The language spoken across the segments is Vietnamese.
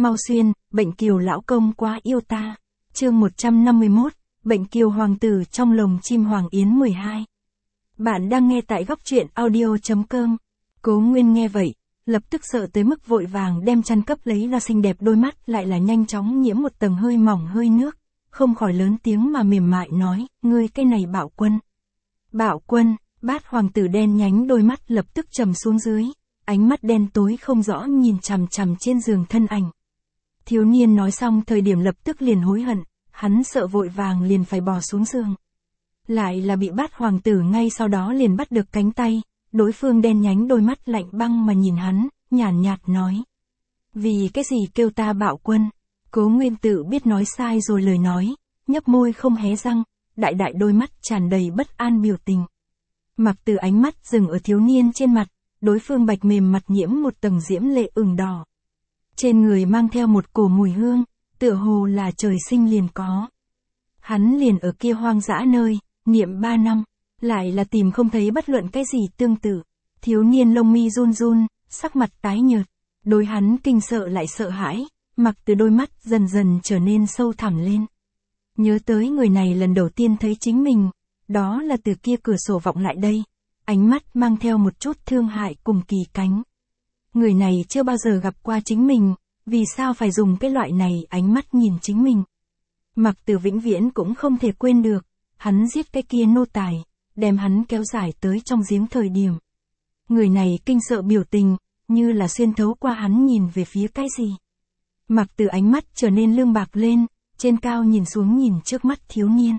mau xuyên, bệnh kiều lão công quá yêu ta. Chương 151, bệnh kiều hoàng tử trong lồng chim Hoàng Yến 12. Bạn đang nghe tại góc truyện audio.com. Cố Nguyên nghe vậy, lập tức sợ tới mức vội vàng đem chăn cấp lấy ra, xinh đẹp đôi mắt lại là nhanh chóng nhiễm một tầng hơi mỏng hơi nước, không khỏi lớn tiếng mà mềm mại nói, ngươi cái này Bạo Quân. Bạo Quân, Bát hoàng tử đen nhánh đôi mắt lập tức trầm xuống dưới, ánh mắt đen tối không rõ nhìn chằm chằm trên giường thân ảnh. Thiếu niên nói xong thời điểm lập tức liền hối hận, hắn sợ vội vàng liền phải bò xuống giường. Lại là bị Bát hoàng tử ngay sau đó liền bắt được cánh tay, đối phương đen nhánh đôi mắt lạnh băng mà nhìn hắn, nhàn nhạt nói. Vì cái gì kêu ta Bạo Quân? Cố Nguyên tự biết nói sai rồi lời nói, nhấp môi không hé răng, đại đại đôi mắt tràn đầy bất an biểu tình. Mặc Từ ánh mắt dừng ở thiếu niên trên mặt, đối phương bạch mềm mặt nhiễm một tầng diễm lệ ửng đỏ. Trên người mang theo một cổ mùi hương, tựa hồ là trời sinh liền có. Hắn liền ở kia hoang dã nơi, niệm 3 năm, lại là tìm không thấy bất luận cái gì tương tự. Thiếu niên lông mi run run, sắc mặt tái nhợt, đối hắn kinh sợ lại sợ hãi, Mặc Từ đôi mắt dần dần trở nên sâu thẳm lên. Nhớ tới người này lần đầu tiên thấy chính mình, đó là từ kia cửa sổ vọng lại đây, ánh mắt mang theo một chút thương hại cùng kỳ cánh. Người này chưa bao giờ gặp qua chính mình, vì sao phải dùng cái loại này ánh mắt nhìn chính mình. Mặc Từ vĩnh viễn cũng không thể quên được, hắn giết cái kia nô tài, đem hắn kéo dài tới trong giếng thời điểm. Người này kinh sợ biểu tình, như là xuyên thấu qua hắn nhìn về phía cái gì. Mặc Từ ánh mắt trở nên lương bạc lên, trên cao nhìn xuống nhìn trước mắt thiếu niên.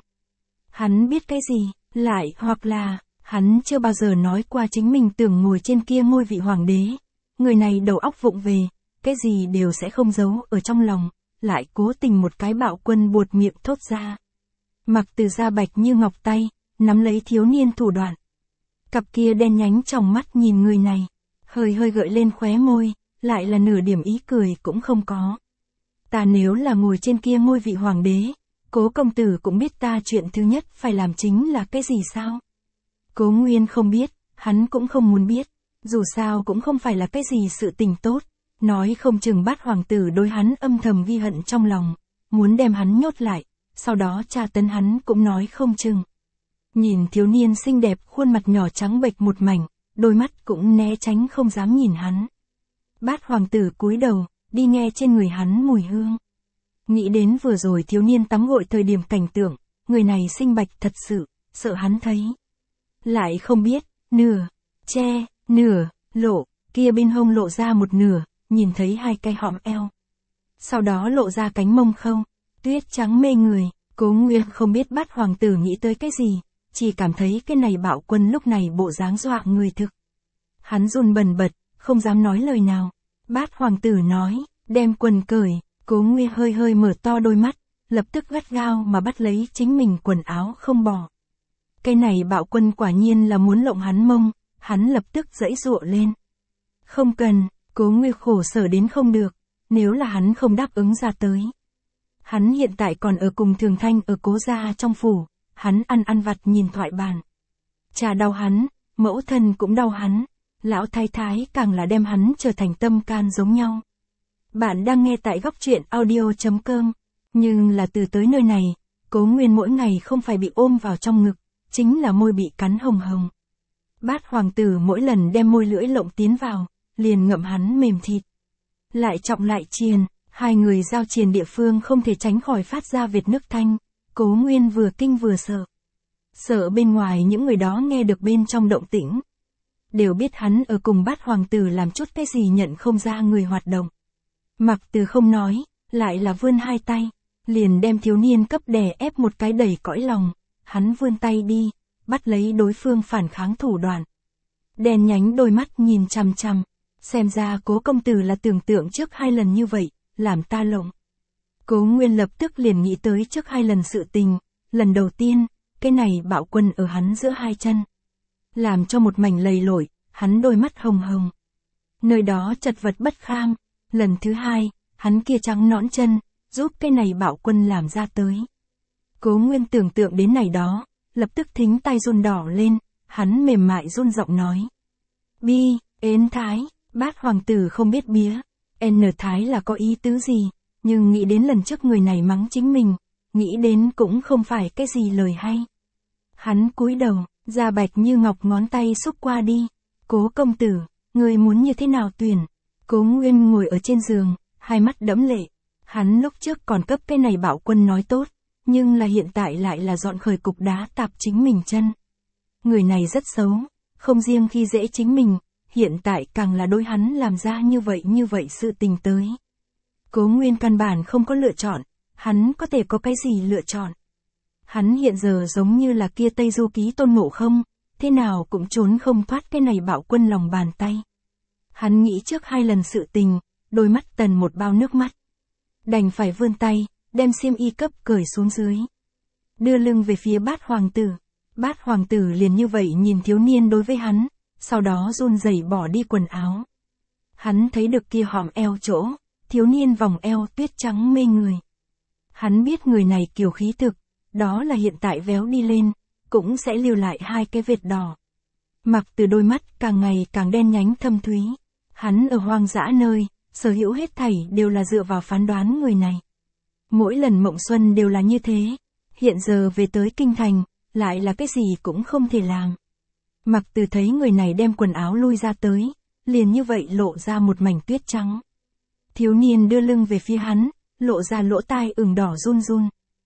Hắn biết cái gì, lại hoặc là, hắn chưa bao giờ nói qua chính mình tưởng ngồi trên kia ngôi vị hoàng đế. Người này đầu óc vụng về, cái gì đều sẽ không giấu ở trong lòng, lại cố tình một cái Bạo Quân buột miệng thốt ra. Mặc Từ da bạch như ngọc tay, nắm lấy thiếu niên thủ đoạn. Cặp kia đen nhánh trong mắt nhìn người này, hơi hơi gợi lên khóe môi, lại là nửa điểm ý cười cũng không có. Ta nếu là ngồi trên kia ngôi vị hoàng đế, Cố công tử cũng biết ta chuyện thứ nhất phải làm chính là cái gì sao? Cố Nguyên không biết, hắn cũng không muốn biết, dù sao cũng không phải là cái gì sự tình tốt, nói không chừng Bát hoàng tử đối hắn âm thầm ghi hận trong lòng, muốn đem hắn nhốt lại, sau đó tra tấn hắn cũng nói không chừng. Nhìn thiếu niên xinh đẹp khuôn mặt nhỏ trắng bệch một mảnh, đôi mắt cũng né tránh không dám nhìn hắn. Bát hoàng tử cúi đầu, đi nghe trên người hắn mùi hương. Nghĩ đến vừa rồi thiếu niên tắm gội thời điểm cảnh tượng, người này xinh bạch thật sự, sợ hắn thấy. Lại không biết, nửa, che, nửa, lộ, kia bên hông lộ ra một nửa, nhìn thấy hai cái hõm eo. Sau đó lộ ra cánh mông không, tuyết trắng mê người, Cố Nguyên không biết Bát hoàng tử nghĩ tới cái gì, chỉ cảm thấy cái này Bạo Quân lúc này bộ dáng dọa người thực. Hắn run bần bật, không dám nói lời nào. Bát hoàng tử nói, đem quần cởi. Cố Nguyên hơi hơi mở to đôi mắt, lập tức gắt gao mà bắt lấy chính mình quần áo không bỏ. Cái này Bạo Quân quả nhiên là muốn lộng hắn mông, hắn lập tức giãy giụa lên. Không cần, Cố Nguyên khổ sở đến không được, nếu là hắn không đáp ứng ra tới. Hắn hiện tại còn ở cùng Thường Thanh ở Cố gia trong phủ, hắn ăn vặt nhìn thoại bàn. Cha đau hắn, mẫu thân cũng đau hắn, lão thái thái càng là đem hắn trở thành tâm can giống nhau. Bạn đang nghe tại góc truyện audio.com, nhưng là từ tới nơi này, Cố Nguyên mỗi ngày không phải bị ôm vào trong ngực, chính là môi bị cắn hồng hồng. Bát hoàng tử mỗi lần đem môi lưỡi lộng tiến vào, liền ngậm hắn mềm thịt. Lại trọng lại triền, hai người giao triền địa phương không thể tránh khỏi phát ra việt nước thanh, Cố Nguyên vừa kinh vừa sợ. Sợ bên ngoài những người đó nghe được bên trong động tĩnh. Đều biết hắn ở cùng Bát hoàng tử làm chút cái gì nhận không ra người hoạt động. Mặc Từ không nói, lại là vươn hai tay, liền đem thiếu niên cấp đè ép một cái đầy cõi lòng, hắn vươn tay đi, bắt lấy đối phương phản kháng thủ đoạn. Đen nhánh đôi mắt nhìn chằm chằm, xem ra Cố công tử là tưởng tượng trước 2 lần như vậy, làm ta lộng. Cố Nguyên lập tức liền nghĩ tới trước 2 lần sự tình, lần đầu tiên, cái này Bạo Quân ở hắn giữa hai chân. Làm cho một mảnh lầy lội, hắn đôi mắt hồng hồng. Nơi đó chật vật bất kham. Lần thứ 2, hắn kia trắng nõn chân, giúp cái này Bạo Quân làm ra tới. Cố Nguyên tưởng tượng đến này đó, lập tức thính tay run đỏ lên, hắn mềm mại run giọng nói. Bi, ến thái, Bát hoàng tử không biết bía. N thái là có ý tứ gì, nhưng nghĩ đến lần trước người này mắng chính mình, nghĩ đến cũng không phải cái gì lời hay. Hắn cúi đầu, da bạch như ngọc ngón tay xúc qua đi. Cố công tử, người muốn như thế nào tuyển? Cố Nguyên ngồi ở trên giường, hai mắt đẫm lệ. Hắn lúc trước còn cấp cái này Bảo Quân nói tốt, nhưng là hiện tại lại là dọn khởi cục đá tạp chính mình chân. Người này rất xấu, không riêng khi dễ chính mình, hiện tại càng là đối hắn làm ra như vậy sự tình tới. Cố Nguyên căn bản không có lựa chọn, hắn có thể có cái gì lựa chọn. Hắn hiện giờ giống như là kia Tây Du Ký Tôn Ngộ Không, thế nào cũng trốn không thoát cái này Bảo Quân lòng bàn tay. Hắn nghĩ trước 2 lần sự tình, đôi mắt tần một bao nước mắt. Đành phải vươn tay, đem xiêm y cấp cởi xuống dưới. Đưa lưng về phía Bát Hoàng tử. Bát Hoàng tử liền như vậy nhìn thiếu niên đối với hắn, sau đó run rẩy bỏ đi quần áo. Hắn thấy được kia hõm eo chỗ, thiếu niên vòng eo tuyết trắng mê người. Hắn biết người này kiều khí thực, đó là hiện tại véo đi lên, cũng sẽ lưu lại 2 cái vệt đỏ. Mặc từ đôi mắt càng ngày càng đen nhánh thâm thúy. Hắn ở hoang dã nơi, sở hữu hết thảy đều là dựa vào phán đoán người này. Mỗi lần mộng xuân đều là như thế, hiện giờ về tới kinh thành, lại là cái gì cũng không thể làm. Mặc từ thấy người này đem quần áo lui ra tới, liền như vậy lộ ra một mảnh tuyết trắng. Thiếu niên đưa lưng về phía hắn, lộ ra lỗ tai ửng đỏ run run.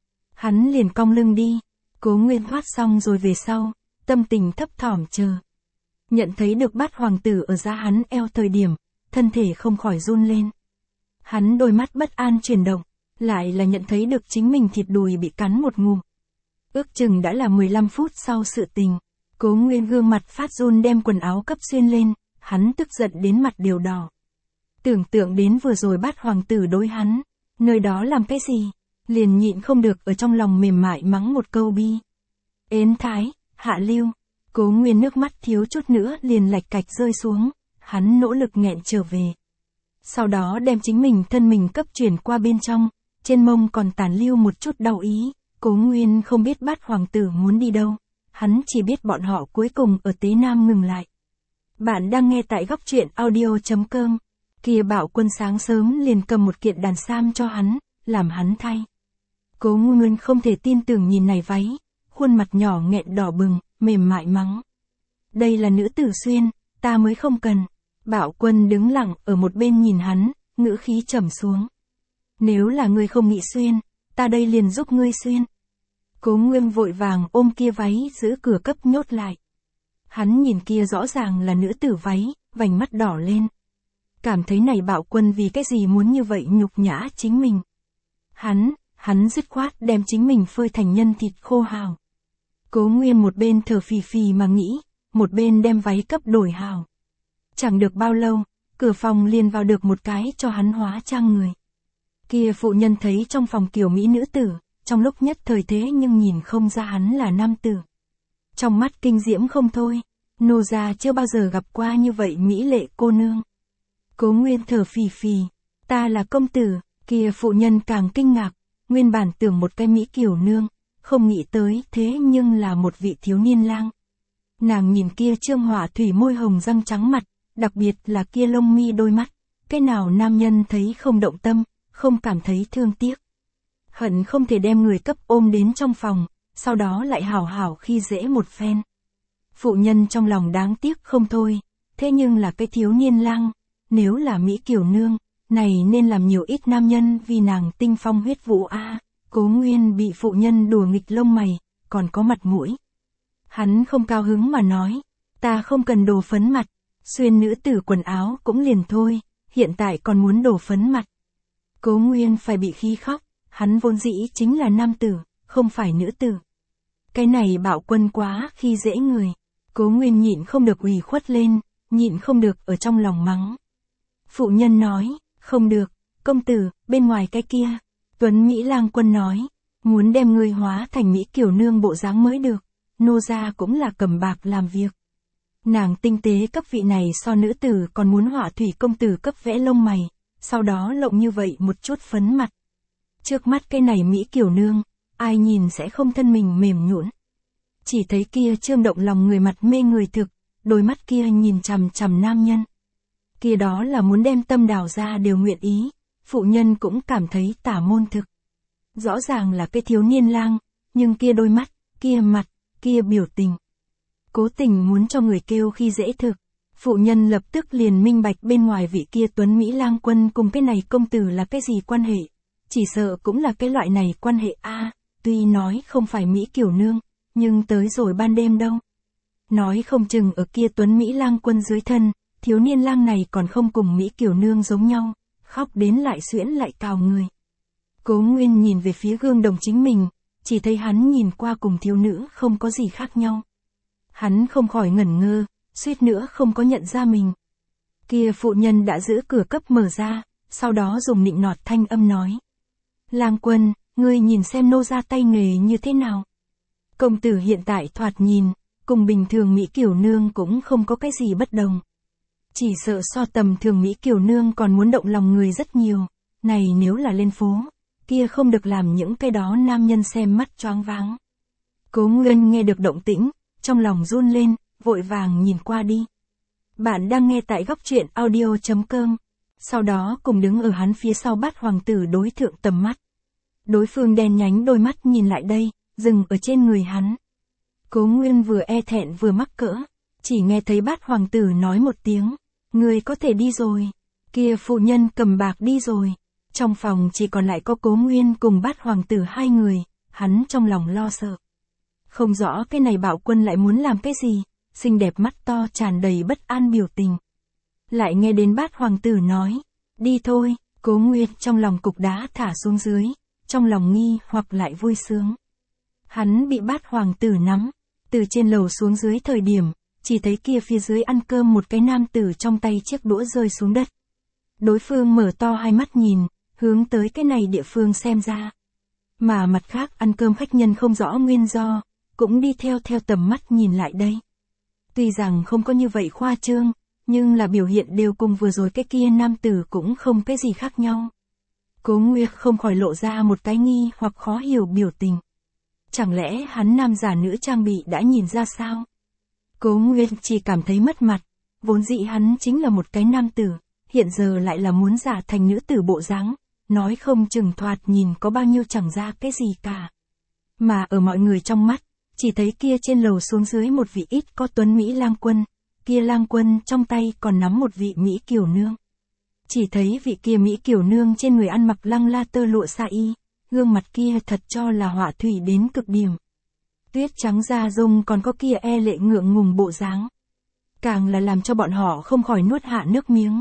Hắn liền cong lưng đi, Cố Nguyên thoát xong rồi về sau, tâm tình thấp thỏm chờ. Nhận thấy được Bát Hoàng tử ở giá hắn eo thời điểm, thân thể không khỏi run lên. Hắn đôi mắt bất an chuyển động, lại là nhận thấy được chính mình thịt đùi bị cắn một ngụm. Ước chừng đã là 15 phút sau sự tình, Cố Nguyên gương mặt phát run đem quần áo cấp xuyên lên, hắn tức giận đến mặt đều đỏ. Tưởng tượng đến vừa rồi Bát Hoàng tử đối hắn, nơi đó làm cái gì, liền nhịn không được ở trong lòng mềm mại mắng một câu bi. Ến thái, hạ lưu. Cố Nguyên nước mắt thiếu chút nữa liền lạch cạch rơi xuống, hắn nỗ lực nghẹn trở về. Sau đó đem chính mình thân mình cấp chuyển qua bên trong, trên mông còn tàn lưu một chút đau ý. Cố Nguyên không biết Bát Hoàng tử muốn đi đâu, hắn chỉ biết bọn họ cuối cùng ở Tế Nam ngừng lại. Bạn đang nghe tại góc truyện audio.com. Kia Bảo Quân sáng sớm liền cầm một kiện đàn sam cho hắn, làm hắn thay. Cố Nguyên không thể tin tưởng nhìn này váy, khuôn mặt nhỏ nghẹn đỏ bừng, mềm mại mắng. Đây là nữ tử xuyên, ta mới không cần. Bảo Quân đứng lặng ở một bên nhìn hắn, ngữ khí trầm xuống. Nếu là ngươi không nghĩ xuyên, ta đây liền giúp ngươi xuyên. Cố Nguyên vội vàng ôm kia váy giữ cửa cấp nhốt lại. Hắn nhìn kia rõ ràng là nữ tử váy, vành mắt đỏ lên. Cảm thấy này Bảo Quân vì cái gì muốn như vậy nhục nhã chính mình. Hắn dứt khoát đem chính mình phơi thành nhân thịt khô hào. Cố Nguyên một bên thở phì phì mà nghĩ, một bên đem váy cấp đổi hào. Chẳng được bao lâu, cửa phòng liền vào được một cái cho hắn hóa trang người. Kia phụ nhân thấy trong phòng kiều mỹ nữ tử, trong lúc nhất thời thế nhưng nhìn không ra hắn là nam tử. Trong mắt kinh diễm không thôi, nô gia chưa bao giờ gặp qua như vậy mỹ lệ cô nương. Cố Nguyên thở phì phì, ta là công tử, kia phụ nhân càng kinh ngạc, nguyên bản tưởng một cái mỹ kiều nương, không nghĩ tới thế nhưng là một vị thiếu niên lang. Nàng nhìn kia trương hỏa thủy môi hồng răng trắng mặt, đặc biệt là kia lông mi đôi mắt, cái nào nam nhân thấy không động tâm, không cảm thấy thương tiếc. Hận không thể đem người cấp ôm đến trong phòng, sau đó lại hảo hảo khi dễ một phen. Phụ nhân trong lòng đáng tiếc không thôi, thế nhưng là cái thiếu niên lang, nếu là mỹ kiều nương, này nên làm nhiều ít nam nhân vì nàng tinh phong huyết vũ a. Cố Nguyên bị phụ nhân đùa nghịch lông mày, còn có mặt mũi. Hắn không cao hứng mà nói, ta không cần đồ phấn mặt, xuyên nữ tử quần áo cũng liền thôi, hiện tại còn muốn đồ phấn mặt. Cố Nguyên phải bị khí khóc, hắn vốn dĩ chính là nam tử, không phải nữ tử. Cái này Bảo Quân quá khi dễ người. Cố Nguyên nhịn không được ủy khuất lên, nhịn không được ở trong lòng mắng. Phụ nhân nói, không được, công tử, bên ngoài cái kia. Tuấn Mỹ lang quân nói, muốn đem ngươi hóa thành Mỹ kiều nương bộ dáng mới được, nô gia cũng là cầm bạc làm việc. Nàng tinh tế cấp vị này so nữ tử còn muốn họa thủy công tử cấp vẽ lông mày, sau đó lộng như vậy một chút phấn mặt. Trước mắt cái này Mỹ kiều nương, ai nhìn sẽ không thân mình mềm nhũn. Chỉ thấy kia trương động lòng người mặt mê người thực, đôi mắt kia nhìn chằm chằm nam nhân. kia đó là muốn đem tâm đào ra đều nguyện ý, phụ nhân cũng cảm thấy tả môn thực. Rõ ràng là cái thiếu niên lang, nhưng kia đôi mắt, kia mặt, kia biểu tình. Cố tình muốn cho người kêu khi dễ thực. Phụ nhân lập tức liền minh bạch bên ngoài vị kia tuấn Mỹ lang quân cùng cái này công tử là cái gì quan hệ. Chỉ sợ cũng là cái loại này quan hệ a. Tuy nói không phải Mỹ Kiều Nương, nhưng tới rồi ban đêm đâu. Nói không chừng ở kia tuấn Mỹ lang quân dưới thân, thiếu niên lang này còn không cùng Mỹ Kiều Nương giống nhau, khóc đến lại xuyễn lại cào người. Cố Nguyên nhìn về phía gương đồng chính mình, chỉ thấy hắn nhìn qua cùng thiếu nữ không có gì khác nhau. Hắn không khỏi ngẩn ngơ, suýt nữa không có nhận ra mình. Kia phụ nhân đã giữ cửa cấp mở ra, sau đó dùng nịnh nọt thanh âm nói. Lang quân, ngươi nhìn xem nô ra tay nghề như thế nào. Công tử hiện tại thoạt nhìn, cùng bình thường Mỹ Kiều Nương cũng không có cái gì bất đồng. Chỉ sợ so tầm thường Mỹ Kiều Nương còn muốn động lòng người rất nhiều, này nếu là lên phố, kia không được làm những cái đó nam nhân xem mắt choáng váng. Cố Nguyên nghe được động tĩnh, trong lòng run lên, vội vàng nhìn qua đi. Bạn đang nghe tại góc truyện audio.com. Sau đó cùng đứng ở hắn phía sau Bát hoàng tử đối thượng tầm mắt. Đối phương đen nhánh đôi mắt nhìn lại đây, dừng ở trên người hắn. Cố Nguyên vừa e thẹn vừa mắc cỡ, chỉ nghe thấy Bát hoàng tử nói một tiếng, người có thể đi rồi. Kia phụ nhân cầm bạc đi rồi. Trong phòng chỉ còn lại có Cố Nguyên cùng Bát hoàng tử hai người, hắn trong lòng lo sợ. Không rõ cái này Bảo Quân lại muốn làm cái gì, xinh đẹp mắt to tràn đầy bất an biểu tình. Lại nghe đến Bát hoàng tử nói, đi thôi. Cố Nguyên trong lòng cục đá thả xuống dưới, trong lòng nghi hoặc lại vui sướng. Hắn bị Bát hoàng tử nắm, từ trên lầu xuống dưới thời điểm, chỉ thấy kia phía dưới ăn cơm một cái nam tử trong tay chiếc đũa rơi xuống đất. Đối phương mở to hai mắt nhìn, hướng tới cái này địa phương xem ra. Mà mặt khác ăn cơm khách nhân không rõ nguyên do, cũng đi theo tầm mắt nhìn lại đây. Tuy rằng không có như vậy khoa trương, nhưng là biểu hiện đều cùng vừa rồi cái kia nam tử cũng không cái gì khác nhau. Cố Nguyên không khỏi lộ ra một cái nghi hoặc khó hiểu biểu tình. Chẳng lẽ hắn nam giả nữ trang bị đã nhìn ra sao? Cố Nguyên chỉ cảm thấy mất mặt, vốn dĩ hắn chính là một cái nam tử, hiện giờ lại là muốn giả thành nữ tử bộ dáng, nói không chừng thoạt nhìn có bao nhiêu chẳng ra cái gì cả. Mà ở mọi người trong mắt, chỉ thấy kia trên lầu xuống dưới một vị ít có tuấn Mỹ lang quân, kia lang quân trong tay còn nắm một vị Mỹ Kiều Nương. Chỉ thấy vị kia Mỹ Kiều Nương trên người ăn mặc lăng la tơ lụa sa y, gương mặt kia thật cho là họa thủy đến cực điểm. Tuyết trắng da dung còn có kia e lệ ngượng ngùng bộ dáng. Càng là làm cho bọn họ không khỏi nuốt hạ nước miếng.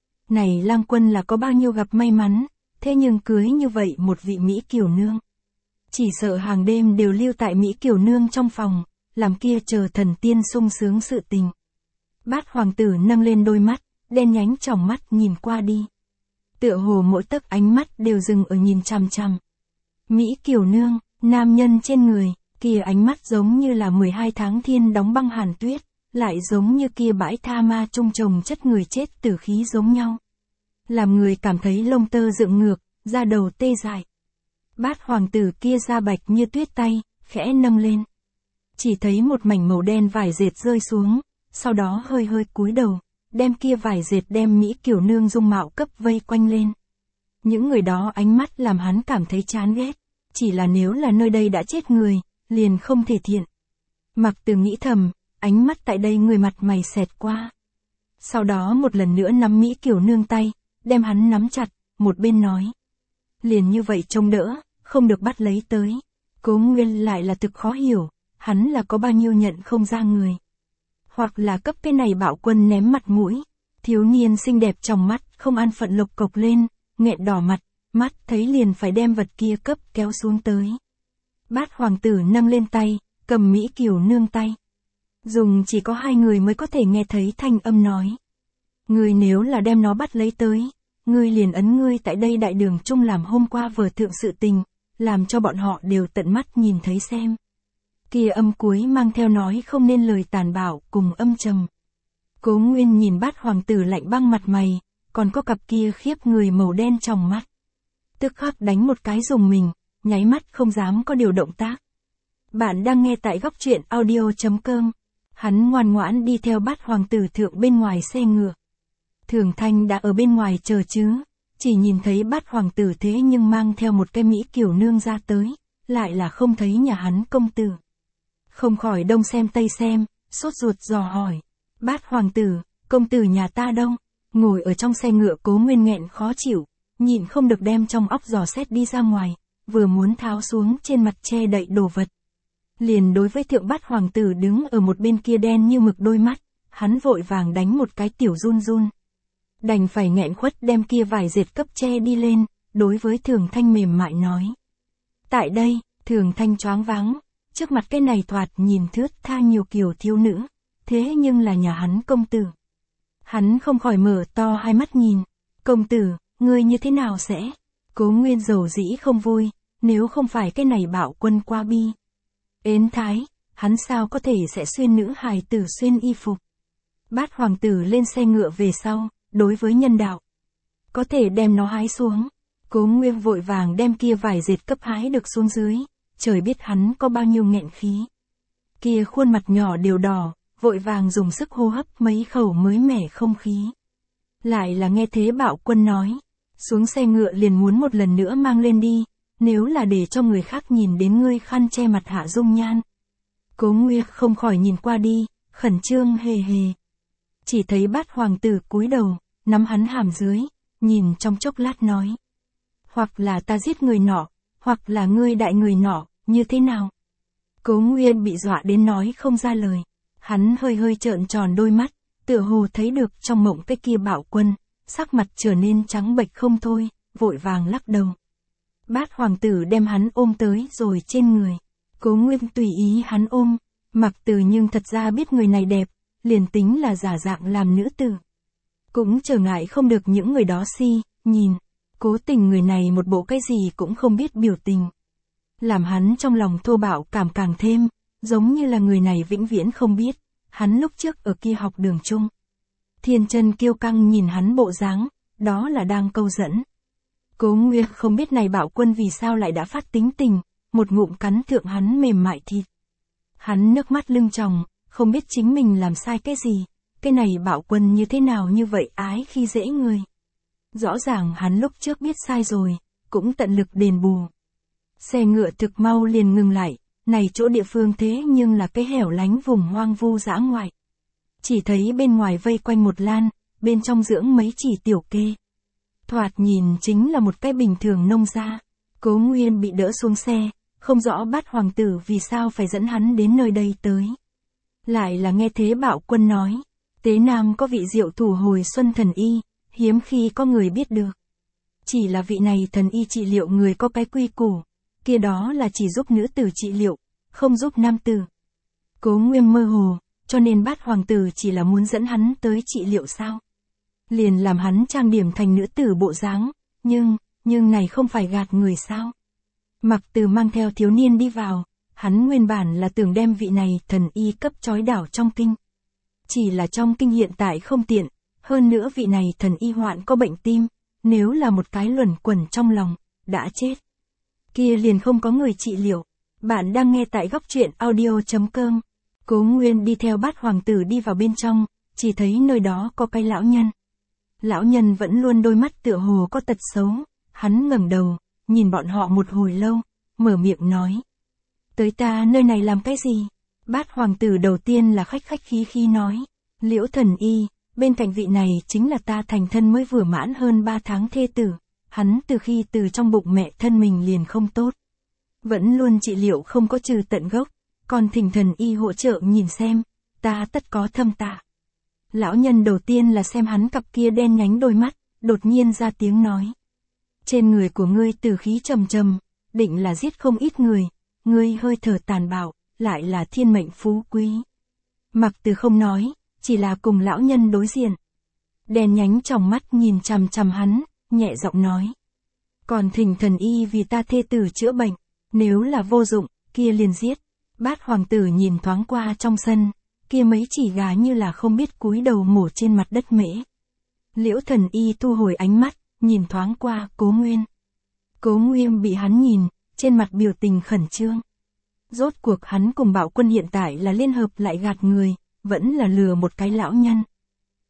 Này lang quân là có bao nhiêu gặp may mắn, thế nhưng cưới như vậy một vị Mỹ Kiều Nương. Chỉ sợ hàng đêm đều lưu tại Mỹ Kiều Nương trong phòng, làm kia chờ thần tiên sung sướng sự tình. Bát hoàng tử nâng lên đôi mắt, đen nhánh tròng mắt nhìn qua đi. Tựa hồ mỗi tấc ánh mắt đều dừng ở nhìn chằm chằm. Mỹ Kiều Nương, nam nhân trên người, kia ánh mắt giống như là 12 tháng thiên đóng băng hàn tuyết, lại giống như kia bãi tha ma trung trồng chất người chết tử khí giống nhau. Làm người cảm thấy lông tơ dựng ngược, da đầu tê dại. Bát hoàng tử kia da bạch như tuyết tay, khẽ nâng lên. Chỉ thấy một mảnh màu đen vải dệt rơi xuống, sau đó hơi hơi cúi đầu, đem kia vải dệt đem Mỹ Kiều Nương dung mạo cấp vây quanh lên. Những người đó ánh mắt làm hắn cảm thấy chán ghét, chỉ là nếu là nơi đây đã chết người, liền không thể thiện. Mặc Từ nghĩ thầm, ánh mắt tại đây người mặt mày xẹt qua. Sau đó một lần nữa nắm Mỹ Kiều Nương tay, đem hắn nắm chặt, một bên nói. Liền như vậy trông đỡ, không được bắt lấy tới. Cố Nguyên lại là thực khó hiểu, hắn là có bao nhiêu nhận không ra người. Hoặc là cấp cái này Bảo Quân ném mặt mũi. Thiếu niên xinh đẹp trong mắt không an phận lục cộc lên, nghẹn đỏ mặt, mắt thấy liền phải đem vật kia cấp kéo xuống tới. Bát hoàng tử nâng lên tay, cầm Mỹ Kiều Nương tay. Dùng chỉ có hai người mới có thể nghe thấy thanh âm nói. Ngươi nếu là đem nó bắt lấy tới, ngươi liền ấn ngươi tại đây đại đường chung làm hôm qua vở thượng sự tình, làm cho bọn họ đều tận mắt nhìn thấy xem. Kia âm cuối mang theo nói không nên lời tàn bạo cùng âm trầm. Cố Nguyên nhìn Bát hoàng tử lạnh băng mặt mày, còn có cặp kia khiếp người màu đen trong mắt. Tức khắc đánh một cái dùng mình, nháy mắt không dám có điều động tác. Bạn đang nghe tại góc truyện audio.com. Hắn ngoan ngoãn đi theo Bát hoàng tử thượng bên ngoài xe ngựa. Thường Thanh đã ở bên ngoài chờ chứ, chỉ nhìn thấy Bát hoàng tử thế nhưng mang theo một cái Mỹ kiều nương ra tới, lại là không thấy nhà hắn công tử. Không khỏi đông xem tây xem, sốt ruột dò hỏi. Bát hoàng tử, công tử nhà ta đâu? Ngồi ở trong xe ngựa Cố Nguyên nghẹn khó chịu, nhịn không được đem trong óc dò xét đi ra ngoài, vừa muốn tháo xuống trên mặt che đậy đồ vật. Liền đối với thượng Bát hoàng tử đứng ở một bên kia đen như mực đôi mắt, hắn vội vàng đánh một cái tiểu run run. Đành phải nghẹn khuất đem kia vải dệt cấp che đi lên, đối với Thường Thanh mềm mại nói. Tại đây, Thường Thanh choáng váng, trước mặt cái này thoạt nhìn thướt tha nhiều kiều thiếu nữ, thế nhưng là nhà hắn công tử. Hắn không khỏi mở to hai mắt nhìn, công tử, ngươi như thế nào sẽ? Cố Nguyên dầu dĩ không vui, nếu không phải cái này Bạo Quân qua bi. Ến thái, hắn sao có thể sẽ xuyên nữ hài tử xuyên y phục. Bát hoàng tử lên xe ngựa về sau, đối với nhân đạo. Có thể đem nó hái xuống. Cố Nguyên vội vàng đem kia vải dệt cấp hái được xuống dưới, trời biết hắn có bao nhiêu nghẹn khí. Kia khuôn mặt nhỏ đều đỏ, vội vàng dùng sức hô hấp mấy khẩu mới mẻ không khí. Lại là nghe thế Bạo Quân nói, xuống xe ngựa liền muốn một lần nữa mang lên đi, nếu là để cho người khác nhìn đến ngươi khăn che mặt hạ dung nhan. Cố Nguyên không khỏi nhìn qua đi, khẩn trương hề hề. Chỉ thấy Bát hoàng tử cúi đầu, nắm hắn hàm dưới, nhìn trong chốc lát nói. Hoặc là ta giết người nọ, hoặc là ngươi đại người nọ, như thế nào? Cố Nguyên bị dọa đến nói không ra lời. Hắn hơi hơi trợn tròn đôi mắt, tựa hồ thấy được trong mộng cái kia Bạo Quân, sắc mặt trở nên trắng bệch không thôi, vội vàng lắc đầu. Bát hoàng tử đem hắn ôm tới rồi trên người. Cố Nguyên tùy ý hắn ôm, Mặc Từ nhưng thật ra biết người này đẹp, liền tính là giả dạng làm nữ tử. Cũng trở ngại không được những người đó nhìn, cố tình người này một bộ cái gì cũng không biết biểu tình. Làm hắn trong lòng thô bạo cảm càng thêm, giống như là người này vĩnh viễn không biết, hắn lúc trước ở kia học đường chung. Thiên chân kiêu căng nhìn hắn bộ dáng, đó là đang câu dẫn. Cố Nguyên không biết này Bạo Quân vì sao lại đã phát tính tình, một ngụm cắn thượng hắn mềm mại thịt. Hắn nước mắt lưng tròng, không biết chính mình làm sai cái gì, cái này Bạo Quân như thế nào như vậy ái khi dễ người. Rõ ràng hắn lúc trước biết sai rồi, cũng tận lực đền bù. Xe ngựa thực mau liền ngừng lại, này chỗ địa phương thế nhưng là cái hẻo lánh vùng hoang vu dã ngoại. Chỉ thấy bên ngoài vây quanh một lan, bên trong dưỡng mấy chỉ tiểu kê. Thoạt nhìn chính là một cái bình thường nông gia. Cố Nguyên bị đỡ xuống xe, không rõ Bát hoàng tử vì sao phải dẫn hắn đến nơi đây tới. Lại là nghe thế Bạo Quân nói, Tế Nam có vị diệu thủ hồi xuân thần y, hiếm khi có người biết được. Chỉ là vị này thần y trị liệu người có cái quy củ, kia đó là chỉ giúp nữ tử trị liệu, không giúp nam tử. Cố Nguyên mơ hồ, cho nên Bát hoàng tử chỉ là muốn dẫn hắn tới trị liệu sao? Liền làm hắn trang điểm thành nữ tử bộ dáng, nhưng này không phải gạt người sao? Mặc Từ mang theo thiếu niên đi vào, hắn nguyên bản là tưởng đem vị này thần y cấp trói đảo trong kinh. Chỉ là trong kinh hiện tại không tiện, hơn nữa vị này thần y hoạn có bệnh tim, nếu là một cái luẩn quẩn trong lòng, đã chết. Kia liền không có người trị liệu. Bạn đang nghe tại góc truyện audio.com. Cố Nguyên đi theo Bát hoàng tử đi vào bên trong, chỉ thấy nơi đó có cái lão nhân. Lão nhân vẫn luôn đôi mắt tựa hồ có tật xấu, hắn ngẩng đầu, nhìn bọn họ một hồi lâu, mở miệng nói. Tới ta nơi này làm cái gì? Bát hoàng tử đầu tiên là khách khí nói. Liễu thần y, bên cạnh vị này chính là ta thành thân mới vừa mãn hơn 3 tháng thê tử. Hắn từ khi từ trong bụng mẹ thân mình liền không tốt. Vẫn luôn trị liệu không có trừ tận gốc, còn thỉnh thần y hỗ trợ nhìn xem, ta tất có thâm tạ. Lão nhân đầu tiên là xem hắn cặp kia đen nhánh đôi mắt, đột nhiên ra tiếng nói. Trên người của ngươi tử khí trầm trầm, định là giết không ít người, ngươi hơi thở tàn bạo, lại là thiên mệnh phú quý. Mặc Từ không nói, chỉ là cùng lão nhân đối diện. Đen nhánh trong mắt nhìn chằm chằm hắn, nhẹ giọng nói. Còn thỉnh thần y vì ta thê tử chữa bệnh, nếu là vô dụng, kia liền giết. Bát hoàng tử nhìn thoáng qua trong sân, kia mấy chỉ gà như là không biết cúi đầu mổ trên mặt đất mễ. Liễu thần y thu hồi ánh mắt, nhìn thoáng qua Cố Nguyên. Cố Nguyên bị hắn nhìn, trên mặt biểu tình khẩn trương. Rốt cuộc hắn cùng Bạo Quân hiện tại là liên hợp lại gạt người, vẫn là lừa một cái lão nhân.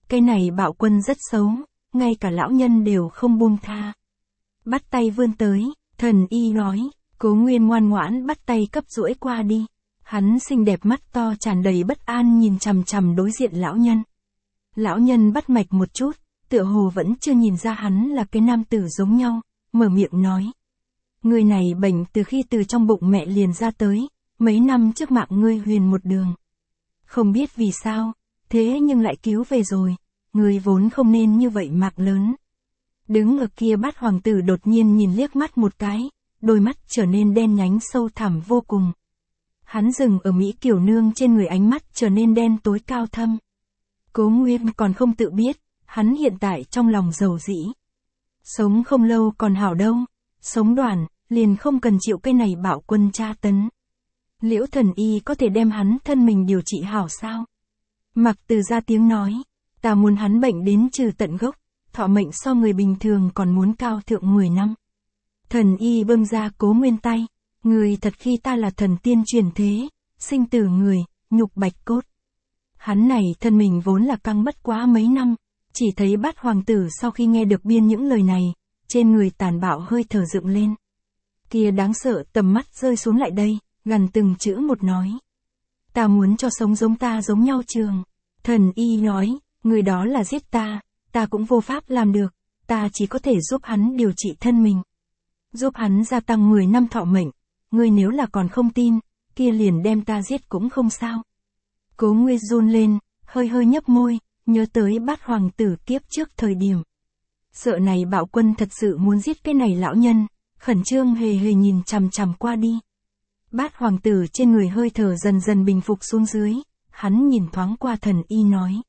Cái này bạo quân rất xấu, ngay cả lão nhân đều không buông tha. Bắt tay vươn tới, thần y nói, Cố Nguyên ngoan ngoãn bắt tay cấp duỗi qua đi. Hắn xinh đẹp mắt to tràn đầy bất an nhìn chằm chằm đối diện lão nhân. Lão nhân bắt mạch một chút, tựa hồ vẫn chưa nhìn ra hắn là cái nam tử giống nhau, mở miệng nói. Người này bệnh từ khi từ trong bụng mẹ liền ra tới, mấy năm trước mạng ngươi huyền một đường. Không biết vì sao, thế nhưng lại cứu về rồi, ngươi vốn không nên như vậy mạc lớn. Đứng ở kia Bát hoàng tử đột nhiên nhìn liếc mắt một cái, đôi mắt trở nên đen nhánh sâu thẳm vô cùng. Hắn dừng ở Mỹ Kiều Nương trên người, ánh mắt trở nên đen tối cao thâm. Cố Nguyên còn không tự biết, hắn hiện tại trong lòng dầu dĩ. Sống không lâu còn hảo đâu, sống đoạn, liền không cần chịu cái này bạo quân tra tấn. Liễu thần y có thể đem hắn thân mình điều trị hảo sao? Mặc Từ ra tiếng nói, ta muốn hắn bệnh đến trừ tận gốc, thọ mệnh so người bình thường còn muốn cao thượng 10 năm. Thần y bưng ra Cố Nguyên tay, người thật khi ta là thần tiên truyền thế, sinh tử người, nhục bạch cốt. Hắn này thân mình vốn là căng bất quá mấy năm, chỉ thấy Bát hoàng tử sau khi nghe được biên những lời này, trên người tàn bạo hơi thở dựng lên. Kia đáng sợ tầm mắt rơi xuống lại đây, gần từng chữ một nói. Ta muốn cho sống giống ta giống nhau trường. Thần y nói, người đó là giết ta cũng vô pháp làm được, ta chỉ có thể giúp hắn điều trị thân mình. Giúp hắn gia tăng 10 năm thọ mệnh, ngươi nếu là còn không tin, kia liền đem ta giết cũng không sao. Cố Nguyên run lên, hơi hơi nhấp môi, nhớ tới Bát hoàng tử kiếp trước thời điểm. Sợ này bạo quân thật sự muốn giết cái này lão nhân, khẩn trương hề hề nhìn chằm chằm qua đi. Bát hoàng tử trên người hơi thở dần dần bình phục xuống dưới, hắn nhìn thoáng qua thần y nói.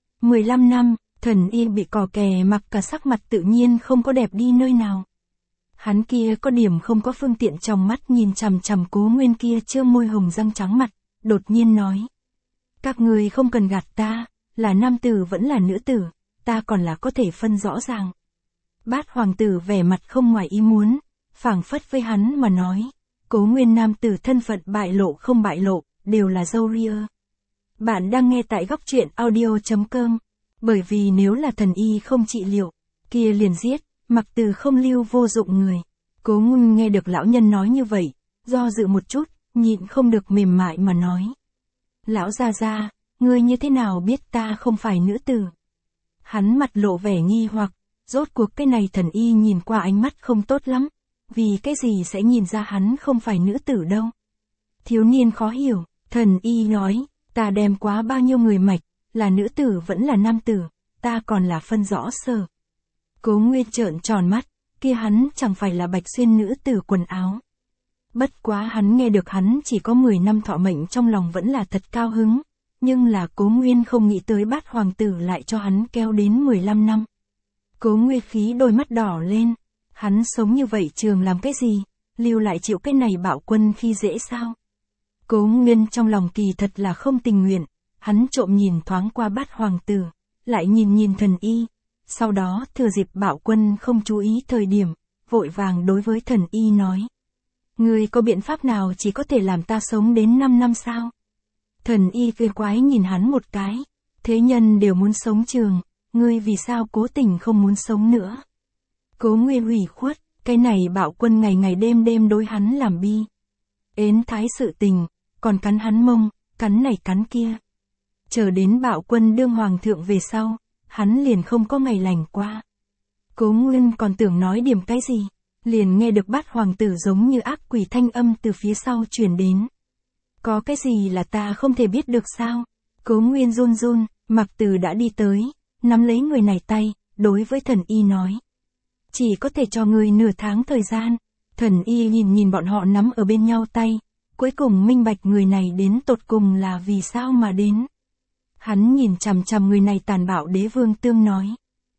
15 năm, thần y bị cò kè mặc cả sắc mặt tự nhiên không có đẹp đi nơi nào. Hắn kia có điểm không có phương tiện trong mắt nhìn chằm chằm Cố Nguyên kia trương môi hồng răng trắng mặt, đột nhiên nói. Các người không cần gạt ta, là nam tử vẫn là nữ tử, ta còn là có thể phân rõ ràng. Bát hoàng tử vẻ mặt không ngoài ý muốn, phảng phất với hắn mà nói. Cố Nguyên nam tử thân phận bại lộ không bại lộ, đều là dâu ria. Bạn đang nghe tại góc truyện audio.com, bởi vì nếu là thần y không trị liệu, kia liền giết, Mặc Từ không lưu vô dụng người. Cố Nguyên nghe được lão nhân nói như vậy, do dự một chút, nhịn không được mềm mại mà nói. Lão gia gia, ngươi như thế nào biết ta không phải nữ tử? Hắn mặt lộ vẻ nghi hoặc, rốt cuộc cái này thần y nhìn qua ánh mắt không tốt lắm, vì cái gì sẽ nhìn ra hắn không phải nữ tử đâu. Thiếu niên khó hiểu, thần y nói, ta đem quá bao nhiêu người mạch, là nữ tử vẫn là nam tử, ta còn là phân rõ sở. Cố Nguyên trợn tròn mắt, kia hắn chẳng phải là bạch xuyên nữ tử quần áo. Bất quá hắn nghe được hắn chỉ có 10 năm thọ mệnh trong lòng vẫn là thật cao hứng, nhưng là Cố Nguyên không nghĩ tới Bát hoàng tử lại cho hắn kéo đến 15 năm. Cố Nguyên khí đôi mắt đỏ lên, hắn sống như vậy trường làm cái gì, lưu lại chịu cái này bạo quân khi dễ sao? Cố Nguyên trong lòng kỳ thật là không tình nguyện, hắn trộm nhìn thoáng qua Bát hoàng tử, lại nhìn thần y, sau đó thừa dịp bạo quân không chú ý thời điểm, vội vàng đối với thần y nói. Ngươi có biện pháp nào chỉ có thể làm ta sống đến 5 năm sao? Thần y kia quái nhìn hắn một cái, thế nhân đều muốn sống trường, ngươi vì sao cố tình không muốn sống nữa? Cố Nguyên ủy khuất, cái này bạo quân ngày ngày đêm đêm đối hắn làm bi. Ến thái sự tình, còn cắn hắn mông, cắn này cắn kia. Chờ đến bạo quân đương hoàng thượng về sau, hắn liền không có ngày lành qua. Cố Nguyên còn tưởng nói điểm cái gì, liền nghe được Bát hoàng tử giống như ác quỷ thanh âm từ phía sau truyền đến. Có cái gì là ta không thể biết được sao? Cố Nguyên run run, Mặc Từ đã đi tới, nắm lấy người này tay, đối với thần y nói. Chỉ có thể cho người nửa tháng thời gian. Thần y nhìn bọn họ nắm ở bên nhau tay, cuối cùng minh bạch người này đến tột cùng là vì sao mà đến. Hắn nhìn chằm chằm người này tàn bạo đế vương tương nói.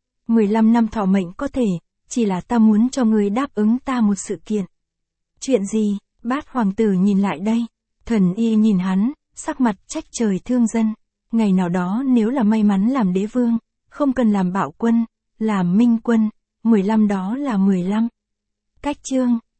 15 năm thọ mệnh có thể, chỉ là ta muốn cho người đáp ứng ta một sự kiện. Chuyện gì? Bát hoàng tử nhìn lại đây. Thần y nhìn hắn, sắc mặt trách trời thương dân. Ngày nào đó nếu là may mắn làm đế vương, không cần làm bạo quân, làm minh quân, 15 đó là 15. Cách chương